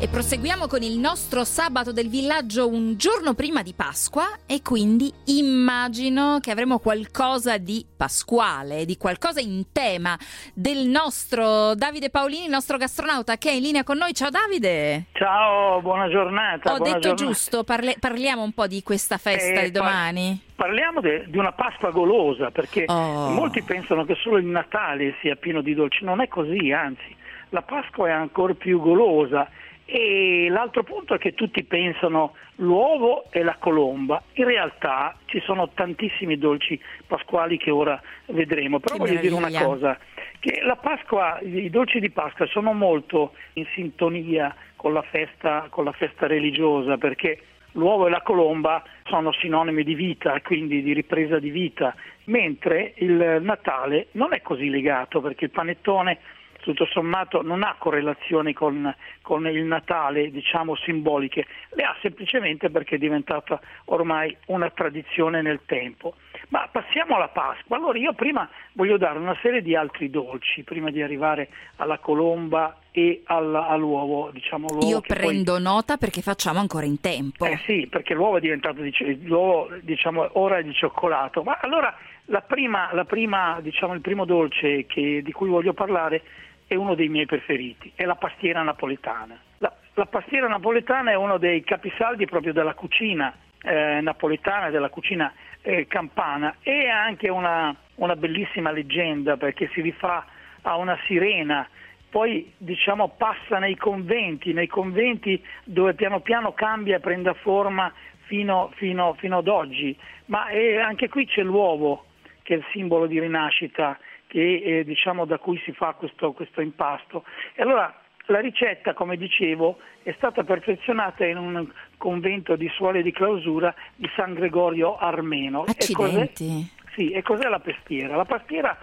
E proseguiamo con il nostro sabato del villaggio un giorno prima di Pasqua e quindi immagino che avremo qualcosa di pasquale, di qualcosa in tema del nostro Davide Paolini, il nostro gastronauta che è in linea con noi. Ciao Davide! Ciao, buona giornata. Ho detto giusto, parliamo un po' di questa festa di domani. Parliamo di una Pasqua golosa, perché molti pensano che solo il Natale sia pieno di dolci. Non è così, anzi, la Pasqua è ancora più golosa. E l'altro punto è che tutti pensano l'uovo e la colomba. In realtà ci sono tantissimi dolci pasquali che ora vedremo. Però voglio dire una cosa, che la Pasqua, i dolci di Pasqua sono molto in sintonia con la festa religiosa, perché l'uovo e la colomba sono sinonimi di vita, quindi di ripresa di vita, mentre il Natale non è così legato, perché il panettone tutto sommato non ha correlazioni con il Natale, diciamo simboliche, le ha semplicemente perché è diventata ormai una tradizione nel tempo. Ma passiamo alla Pasqua. Allora io prima voglio dare una serie di altri dolci, prima di arrivare alla colomba e all'uovo, diciamo l'uovo. Io prendo nota perché facciamo ancora in tempo. Sì, perché l'uovo è diventato l'uovo, diciamo, ora è di cioccolato. Ma allora la prima, diciamo, il primo dolce di cui voglio parlare è uno dei miei preferiti, è la pastiera napoletana. La pastiera napoletana è uno dei capisaldi proprio della cucina napoletana, della cucina campana, e ha anche una bellissima leggenda, perché si rifà a una sirena, poi diciamo passa nei conventi dove piano piano cambia e prende forma fino ad oggi, ma anche qui c'è l'uovo, che è il simbolo di rinascita, che diciamo da cui si fa questo impasto. E allora la ricetta, come dicevo, è stata perfezionata in un convento di suore di clausura di San Gregorio Armeno. Accidenti! E cos'è la pastiera? La pastiera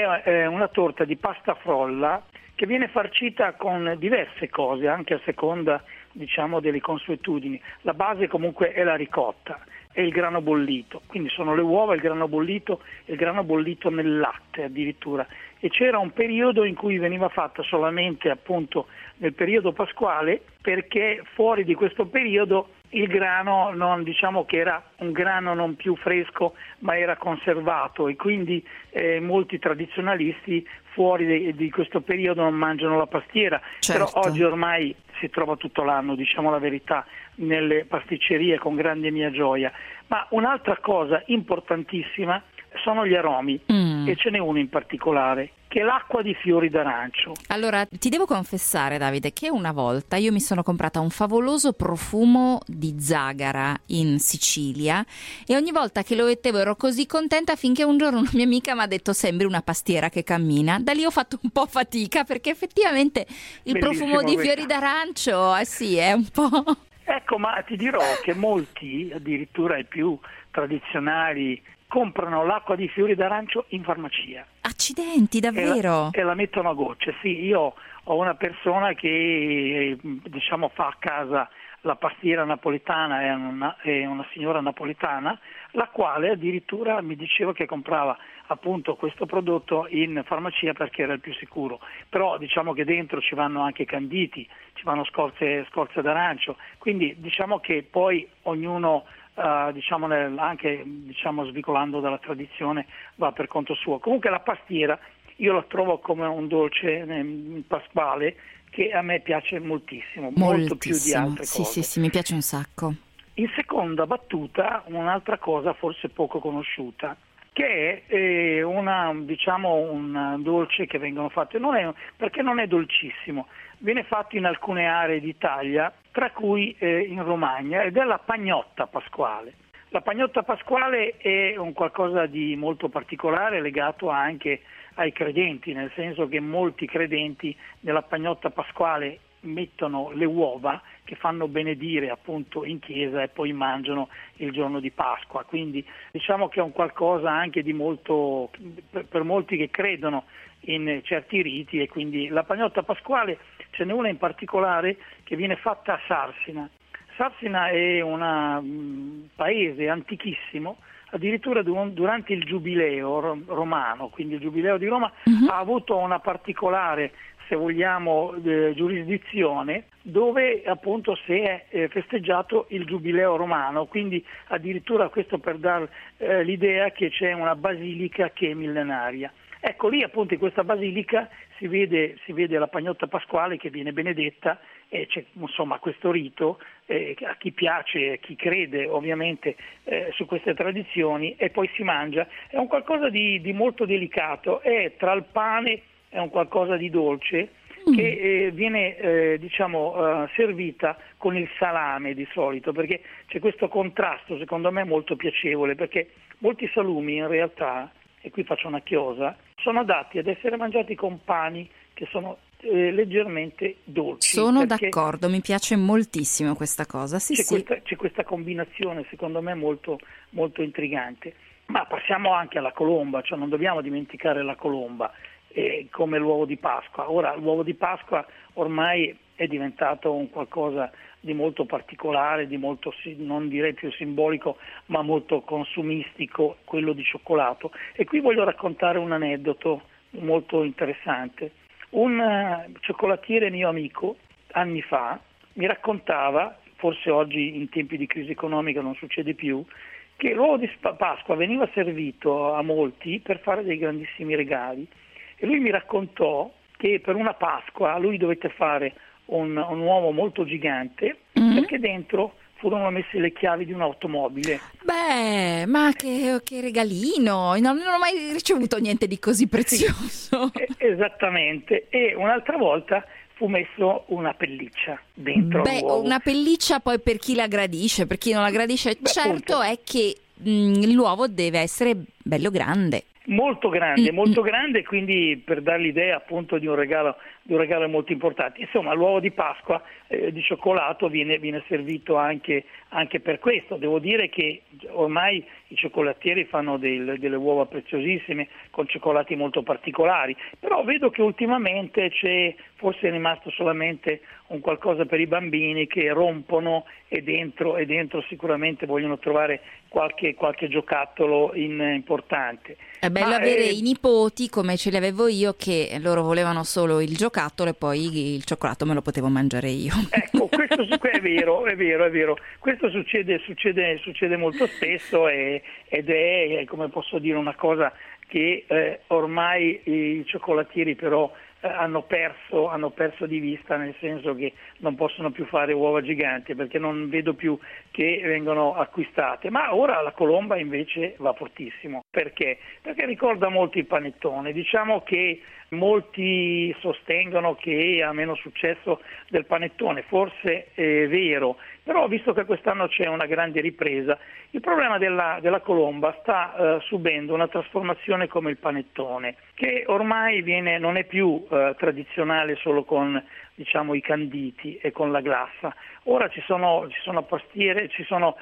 è una torta di pasta frolla che viene farcita con diverse cose, anche a seconda, diciamo, delle consuetudini. La base comunque è la ricotta e il grano bollito, quindi sono le uova, il grano bollito e il grano bollito nel latte addirittura. E c'era un periodo in cui veniva fatta solamente appunto nel periodo pasquale, perché fuori di questo periodo il grano diciamo che era un grano non più fresco ma era conservato, e quindi molti tradizionalisti fuori di questo periodo non mangiano la pastiera. Certo. Però oggi ormai si trova tutto l'anno, diciamo la verità, nelle pasticcerie con grande mia gioia. Ma un'altra cosa importantissima sono gli aromi, e ce n'è uno in particolare, che è l'acqua di fiori d'arancio. Allora, ti devo confessare, Davide, che una volta io mi sono comprata un favoloso profumo di zagara in Sicilia, e ogni volta che lo mettevo ero così contenta, finché un giorno una mia amica mi ha detto: sembri una pastiera che cammina. Da lì ho fatto un po' fatica, perché effettivamente il Bellissimo profumo di fiori d'arancio, sì, è un po'... Ecco, ma ti dirò che molti, addirittura i più tradizionali, comprano l'acqua di fiori d'arancio in farmacia. Accidenti, davvero? E la mettono a gocce. Sì, io ho una persona che diciamo fa a casa la pastiera napoletana, è una signora napoletana, la quale addirittura mi diceva che comprava appunto questo prodotto in farmacia perché era il più sicuro. Però diciamo che dentro ci vanno anche canditi, ci vanno scorze d'arancio, quindi diciamo che poi ognuno anche svicolando dalla tradizione va per conto suo. Comunque la pastiera io la trovo come un dolce pasquale che a me piace moltissimo, molto più di altre cose. Sì, mi piace un sacco. In seconda battuta un'altra cosa forse poco conosciuta, che è un dolce che vengono fatti, perché non è dolcissimo, viene fatto in alcune aree d'Italia, tra cui in Romagna, ed è la pagnotta pasquale. La pagnotta pasquale è un qualcosa di molto particolare, legato anche ai credenti, nel senso che molti credenti nella pagnotta pasquale mettono le uova che fanno benedire appunto in chiesa e poi mangiano il giorno di Pasqua, quindi diciamo che è un qualcosa anche di molto, per molti che credono in certi riti. E quindi la pagnotta pasquale, ce n'è una in particolare che viene fatta a Sarsina. Sarsina è un paese antichissimo, addirittura durante il giubileo romano, quindi il giubileo di Roma, ha avuto una particolare se vogliamo, giurisdizione dove appunto si è festeggiato il giubileo romano, quindi addirittura questo per dar l'idea che c'è una basilica che è millenaria. Ecco, lì appunto in questa basilica si vede la pagnotta pasquale che viene benedetta, e c'è insomma questo rito, a chi piace, a chi crede ovviamente su queste tradizioni, e poi si mangia. È un qualcosa di molto delicato, è tra il pane, è un qualcosa di dolce che viene servita con il salame di solito, perché c'è questo contrasto secondo me molto piacevole, perché molti salumi in realtà, e qui faccio una chiosa, sono adatti ad essere mangiati con pani che sono leggermente dolci. Sono d'accordo, mi piace moltissimo questa cosa. Sì, c'è questa combinazione secondo me molto, molto intrigante. Ma passiamo anche alla colomba, cioè non dobbiamo dimenticare la colomba come l'uovo di Pasqua. Ora l'uovo di Pasqua ormai è diventato un qualcosa di molto particolare, di molto, non direi più simbolico, ma molto consumistico, quello di cioccolato. E qui voglio raccontare un aneddoto molto interessante. Un cioccolatiere mio amico, anni fa, mi raccontava, forse oggi in tempi di crisi economica non succede più, che l'uovo di Pasqua veniva servito a molti per fare dei grandissimi regali. E lui mi raccontò che per una Pasqua lui dovette fare un uovo molto gigante, perché dentro furono messe le chiavi di un'automobile. Beh, ma che regalino! Non ho mai ricevuto niente di così prezioso. Sì, esattamente. E un'altra volta fu messo una pelliccia dentro l'uovo. Una pelliccia poi per chi la gradisce, per chi non la gradisce, certo, appunto. è che l'uovo deve essere bello grande. Molto grande, quindi per dare l'idea appunto di un regalo molto importante. Insomma, l'uovo di Pasqua di cioccolato viene servito anche per questo. Devo dire che ormai i cioccolatieri fanno delle uova preziosissime con cioccolati molto particolari, però vedo che ultimamente forse è rimasto solamente un qualcosa per i bambini che rompono e dentro sicuramente vogliono trovare qualche giocattolo importante. È bello avere i nipoti come ce li avevo io, che loro volevano solo il giocattolo e poi il cioccolato me lo potevo mangiare io. Ecco, questo è vero. Questo succede molto spesso ed è, come posso dire, una cosa che ormai i cioccolatieri però hanno perso di vista, nel senso che non possono più fare uova giganti, perché non vedo più che vengono acquistate. Ma ora la colomba invece va fortissimo. Perché? Perché ricorda molto il panettone. Diciamo che molti sostengono che ha meno successo del panettone, forse è vero, però visto che quest'anno c'è una grande ripresa, il problema della colomba sta subendo una trasformazione come il panettone, che ormai non è più tradizionale solo con i canditi e con la glassa. Ora ci sono pastiere, ci sono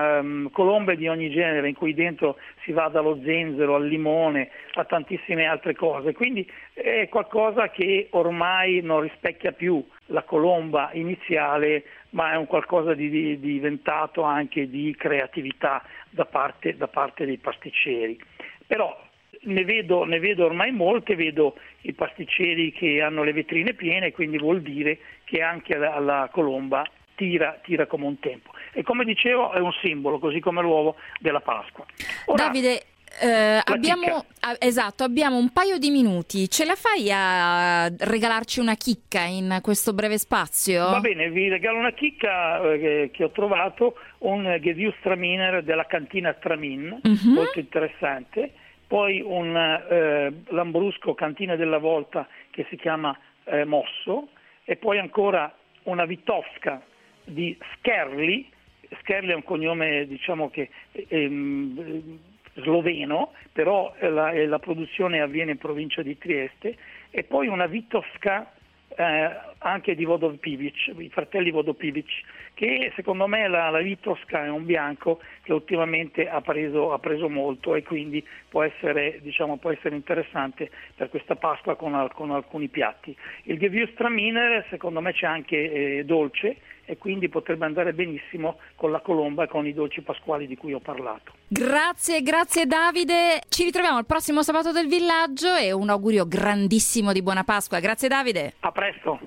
colombe di ogni genere, in cui dentro si va dallo zenzero al limone a tantissime altre cose, quindi è qualcosa che ormai non rispecchia più la colomba iniziale, ma è un qualcosa di diventato anche di creatività da parte dei pasticceri. Però ne vedo ormai molte, vedo i pasticceri che hanno le vetrine piene, quindi vuol dire che anche la colomba tira come un tempo. E come dicevo è un simbolo, così come l'uovo della Pasqua. Ora, Davide, abbiamo un paio di minuti, ce la fai a regalarci una chicca in questo breve spazio? Va bene, vi regalo una chicca che ho trovato, un Gewürztraminer della cantina Tramin, molto interessante. Poi un Lambrusco Cantina della Volta che si chiama Mosso, e poi ancora una Vitowska di Skerli. Skerli è un cognome che sloveno, però la produzione avviene in provincia di Trieste, e poi una Vitowska anche di Vodopivec, i fratelli Vodopivec, che secondo me la Vitowska è un bianco che ultimamente ha preso molto, e quindi può essere interessante per questa Pasqua con alcuni piatti. Il Gewürztraminer secondo me c'è anche dolce, e quindi potrebbe andare benissimo con la colomba e con i dolci pasquali di cui ho parlato. Grazie Davide, ci ritroviamo il prossimo sabato del villaggio e un augurio grandissimo di buona Pasqua. Grazie Davide. A presto.